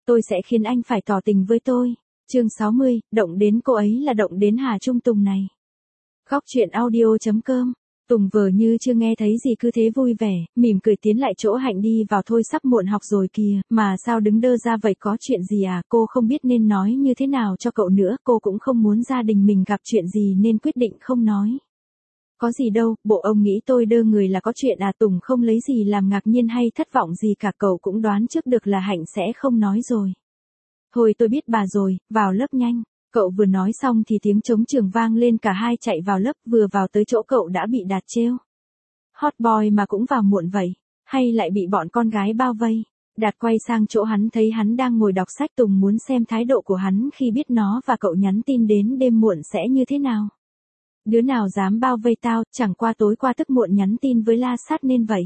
Tôi sẽ khiến anh phải tỏ tình với tôi. Chương 60, động đến cô ấy là động đến Hà Trung Tùng này. Góc truyện audio.com. Tùng vờ như chưa nghe thấy gì cứ thế vui vẻ, mỉm cười tiến lại chỗ Hạnh đi vào. Thôi sắp muộn học rồi kìa, mà sao đứng đơ ra vậy, có chuyện gì à? Cô không biết nên nói như thế nào cho cậu nữa, cô cũng không muốn gia đình mình gặp chuyện gì nên quyết định không nói. Có gì đâu, bộ ông nghĩ tôi đơ người là có chuyện à? Tùng không lấy gì làm ngạc nhiên hay thất vọng gì cả, cậu cũng đoán trước được là Hạnh sẽ không nói rồi. Thôi tôi biết bà rồi, vào lớp nhanh. Cậu vừa nói xong thì tiếng trống trường vang lên, cả hai chạy vào lớp, vừa vào tới chỗ cậu đã bị Đạt trêu. Hot boy mà cũng vào muộn vậy, hay lại bị bọn con gái bao vây? Đạt quay sang chỗ hắn thấy hắn đang ngồi đọc sách. Tùng muốn xem thái độ của hắn khi biết nó và cậu nhắn tin đến đêm muộn sẽ như thế nào. Đứa nào dám bao vây tao, chẳng qua tối qua thức muộn nhắn tin với La Sát nên vậy.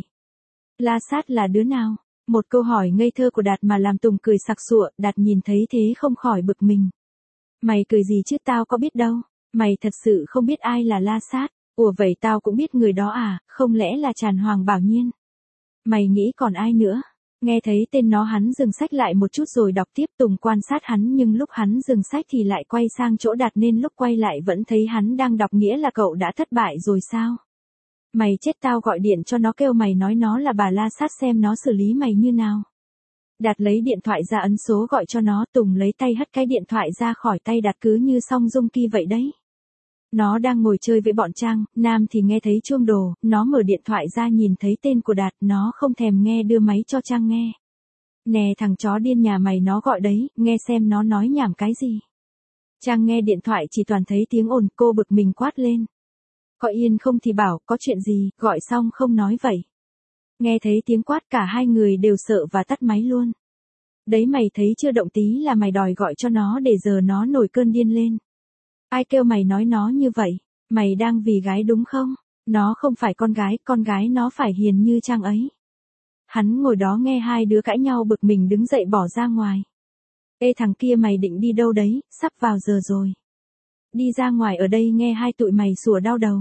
La Sát là đứa nào? Một câu hỏi ngây thơ của Đạt mà làm Tùng cười sặc sụa. Đạt nhìn thấy thế không khỏi bực mình. Mày cười gì chứ, tao có biết đâu. Mày thật sự không biết ai là La Sát? Ủa vậy tao cũng biết người đó à, không lẽ là Tràn Hoàng Bảo Nhiên? Mày nghĩ còn ai nữa? Nghe thấy tên nó hắn dừng sách lại một chút rồi đọc tiếp. Tùng quan sát hắn nhưng lúc hắn dừng sách thì lại quay sang chỗ Đạt nên lúc quay lại vẫn thấy hắn đang đọc. Nghĩa là cậu đã thất bại rồi sao? Mày chết, tao gọi điện cho nó kêu mày nói nó là bà La Sát xem nó xử lý mày như nào. Đạt lấy điện thoại ra ấn số gọi cho nó. Tùng lấy tay hất cái điện thoại ra khỏi tay Đạt cứ như song dung ki vậy đấy. Nó đang ngồi chơi với bọn Trang, Nam thì nghe thấy chuông đồ, nó mở điện thoại ra nhìn thấy tên của Đạt, nó không thèm nghe đưa máy cho Trang nghe. Nè thằng chó điên nhà mày nó gọi đấy, nghe xem nó nói nhảm cái gì. Trang nghe điện thoại chỉ toàn thấy tiếng ồn, cô bực mình quát lên. Có yên không thì bảo, có chuyện gì, gọi xong không nói vậy. Nghe thấy tiếng quát cả hai người đều sợ và tắt máy luôn. Đấy mày thấy chưa, động tí là mày đòi gọi cho nó để giờ nó nổi cơn điên lên. Ai kêu mày nói nó như vậy? Mày đang vì gái đúng không? Nó không phải con gái nó phải hiền như Trang ấy. Hắn ngồi đó nghe hai đứa cãi nhau bực mình đứng dậy bỏ ra ngoài. Ê thằng kia, mày định đi đâu đấy, sắp vào giờ rồi. Đi ra ngoài ở đây nghe hai tụi mày sủa đau đầu.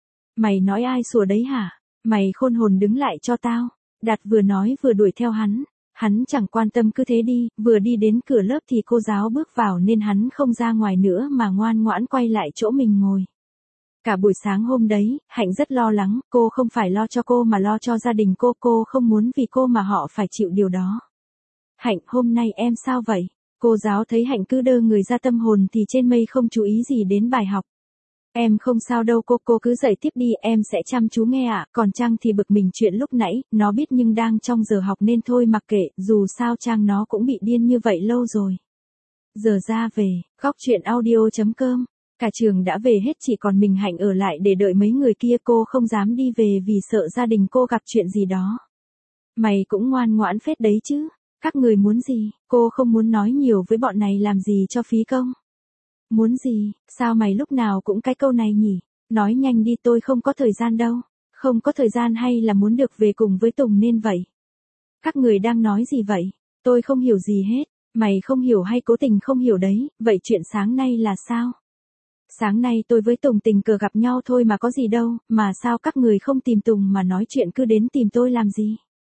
Mày nói ai sủa đấy hả? Mày khôn hồn đứng lại cho tao. Đạt vừa nói vừa đuổi theo hắn. Hắn chẳng quan tâm cứ thế đi, vừa đi đến cửa lớp thì cô giáo bước vào nên hắn không ra ngoài nữa mà ngoan ngoãn quay lại chỗ mình ngồi. Cả buổi sáng hôm đấy, Hạnh rất lo lắng, cô không phải lo cho cô mà lo cho gia đình cô không muốn vì cô mà họ phải chịu điều đó. Hạnh, hôm nay em sao vậy? Cô giáo thấy Hạnh cứ đơ người ra tâm hồn thì trên mây không chú ý gì đến bài học. Em không sao đâu cô cứ dạy tiếp đi, em sẽ chăm chú nghe ạ. Còn Trang thì bực mình chuyện lúc nãy, nó biết nhưng đang trong giờ học nên thôi mặc kệ, dù sao Trang nó cũng bị điên như vậy lâu rồi. Giờ ra về, góc truyện audio.com. Cả trường đã về hết, chỉ còn mình Hạnh ở lại để đợi mấy người kia. Cô không dám đi về vì sợ gia đình cô gặp chuyện gì đó. Mày cũng ngoan ngoãn phết đấy chứ. Các người muốn gì? Cô không muốn nói nhiều với bọn này làm gì cho phí công. Muốn gì? Sao mày lúc nào cũng cái câu này nhỉ? Nói nhanh đi, tôi không có thời gian đâu. Không có thời gian hay là muốn được về cùng với Tùng nên vậy? Các người đang nói gì vậy? Tôi không hiểu gì hết. Mày không hiểu hay cố tình không hiểu đấy, vậy chuyện sáng nay là sao? Sáng nay tôi với Tùng tình cờ gặp nhau thôi mà có gì đâu, mà sao các người không tìm Tùng mà nói chuyện cứ đến tìm tôi làm gì?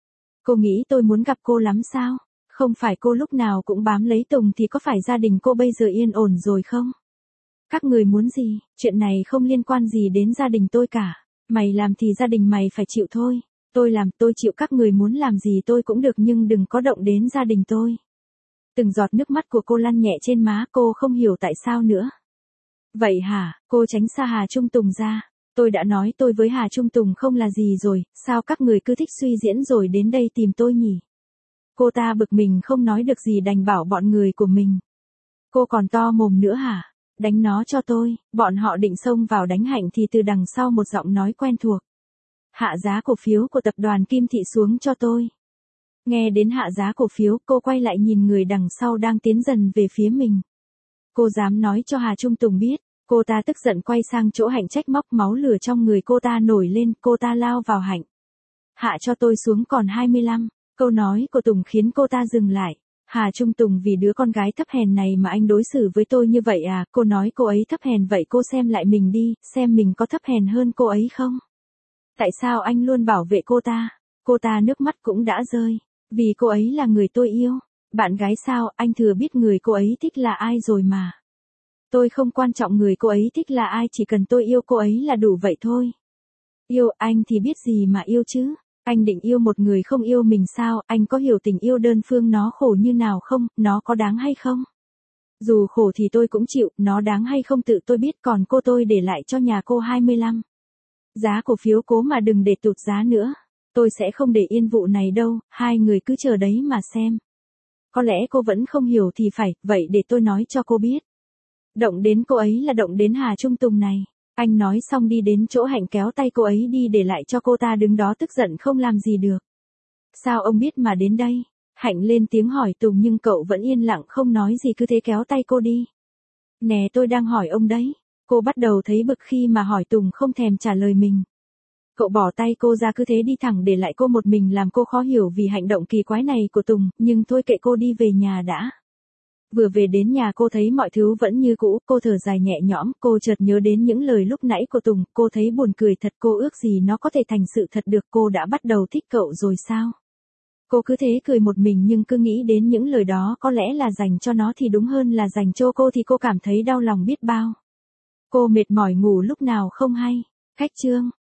Cô nghĩ tôi muốn gặp cô lắm sao? Không phải cô lúc nào cũng bám lấy Tùng thì có phải gia đình cô bây giờ yên ổn rồi không? Các người muốn gì? Chuyện này không liên quan gì đến gia đình tôi cả. Mày làm thì gia đình mày phải chịu thôi. Tôi làm, tôi chịu, các người muốn làm gì tôi cũng được nhưng đừng có động đến gia đình tôi. Từng giọt nước mắt của cô lăn nhẹ trên má, cô không hiểu tại sao nữa. Vậy hả? Cô tránh xa Hà Trung Tùng ra. Tôi đã nói tôi với Hà Trung Tùng không là gì rồi, sao các người cứ thích suy diễn rồi đến đây tìm tôi nhỉ? Cô ta bực mình không nói được gì đành bảo bọn người của mình. Cô còn to mồm nữa hả? Đánh nó cho tôi. Bọn họ định xông vào đánh Hạnh thì từ đằng sau một giọng nói quen thuộc. Hạ giá cổ phiếu của tập đoàn Kim Thị xuống cho tôi. Nghe đến hạ giá cổ phiếu, cô quay lại nhìn người đằng sau đang tiến dần về phía mình. Cô dám nói cho Hà Trung Tùng biết. Cô ta tức giận quay sang chỗ Hạnh trách móc, máu lửa trong người cô ta nổi lên, cô ta lao vào Hạnh. Hạ cho tôi xuống còn 25. Câu nói của Tùng khiến cô ta dừng lại. Hà Trung Tùng, vì đứa con gái thấp hèn này mà anh đối xử với tôi như vậy à? Cô nói cô ấy thấp hèn, vậy cô xem lại mình đi, xem mình có thấp hèn hơn cô ấy không? Tại sao anh luôn bảo vệ cô ta? Cô ta nước mắt cũng đã rơi. Vì cô ấy là người tôi yêu. Bạn gái sao, anh thừa biết người cô ấy thích là ai rồi mà. Tôi không quan trọng người cô ấy thích là ai, chỉ cần tôi yêu cô ấy là đủ vậy thôi. Yêu anh thì biết gì mà yêu chứ. Anh định yêu một người không yêu mình sao, anh có hiểu tình yêu đơn phương nó khổ như nào không, nó có đáng hay không? Dù khổ thì tôi cũng chịu, nó đáng hay không tự tôi biết, còn cô tôi để lại cho nhà cô 25. Giá cổ phiếu cố mà đừng để tụt giá nữa. Tôi sẽ không để yên vụ này đâu, hai người cứ chờ đấy mà xem. Có lẽ cô vẫn không hiểu thì phải, vậy để tôi nói cho cô biết. Động đến cô ấy là động đến Hà Trung Tùng này. Anh nói xong đi đến chỗ Hạnh kéo tay cô ấy đi để lại cho cô ta đứng đó tức giận không làm gì được. Sao ông biết mà đến đây? Hạnh lên tiếng hỏi Tùng nhưng cậu vẫn yên lặng không nói gì cứ thế kéo tay cô đi. Nè tôi đang hỏi ông đấy. Cô bắt đầu thấy bực khi mà hỏi Tùng không thèm trả lời mình. Cậu bỏ tay cô ra cứ thế đi thẳng để lại cô một mình làm cô khó hiểu vì hành động kỳ quái này của Tùng, nhưng thôi kệ cô đi về nhà đã. Vừa về đến nhà cô thấy mọi thứ vẫn như cũ, cô thở dài nhẹ nhõm, cô chợt nhớ đến những lời lúc nãy của Tùng, cô thấy buồn cười thật, cô ước gì nó có thể thành sự thật được, cô đã bắt đầu thích cậu rồi sao? Cô cứ thế cười một mình nhưng cứ nghĩ đến những lời đó có lẽ là dành cho nó thì đúng hơn là dành cho cô thì cô cảm thấy đau lòng biết bao. Cô mệt mỏi ngủ lúc nào không hay. Khách chương.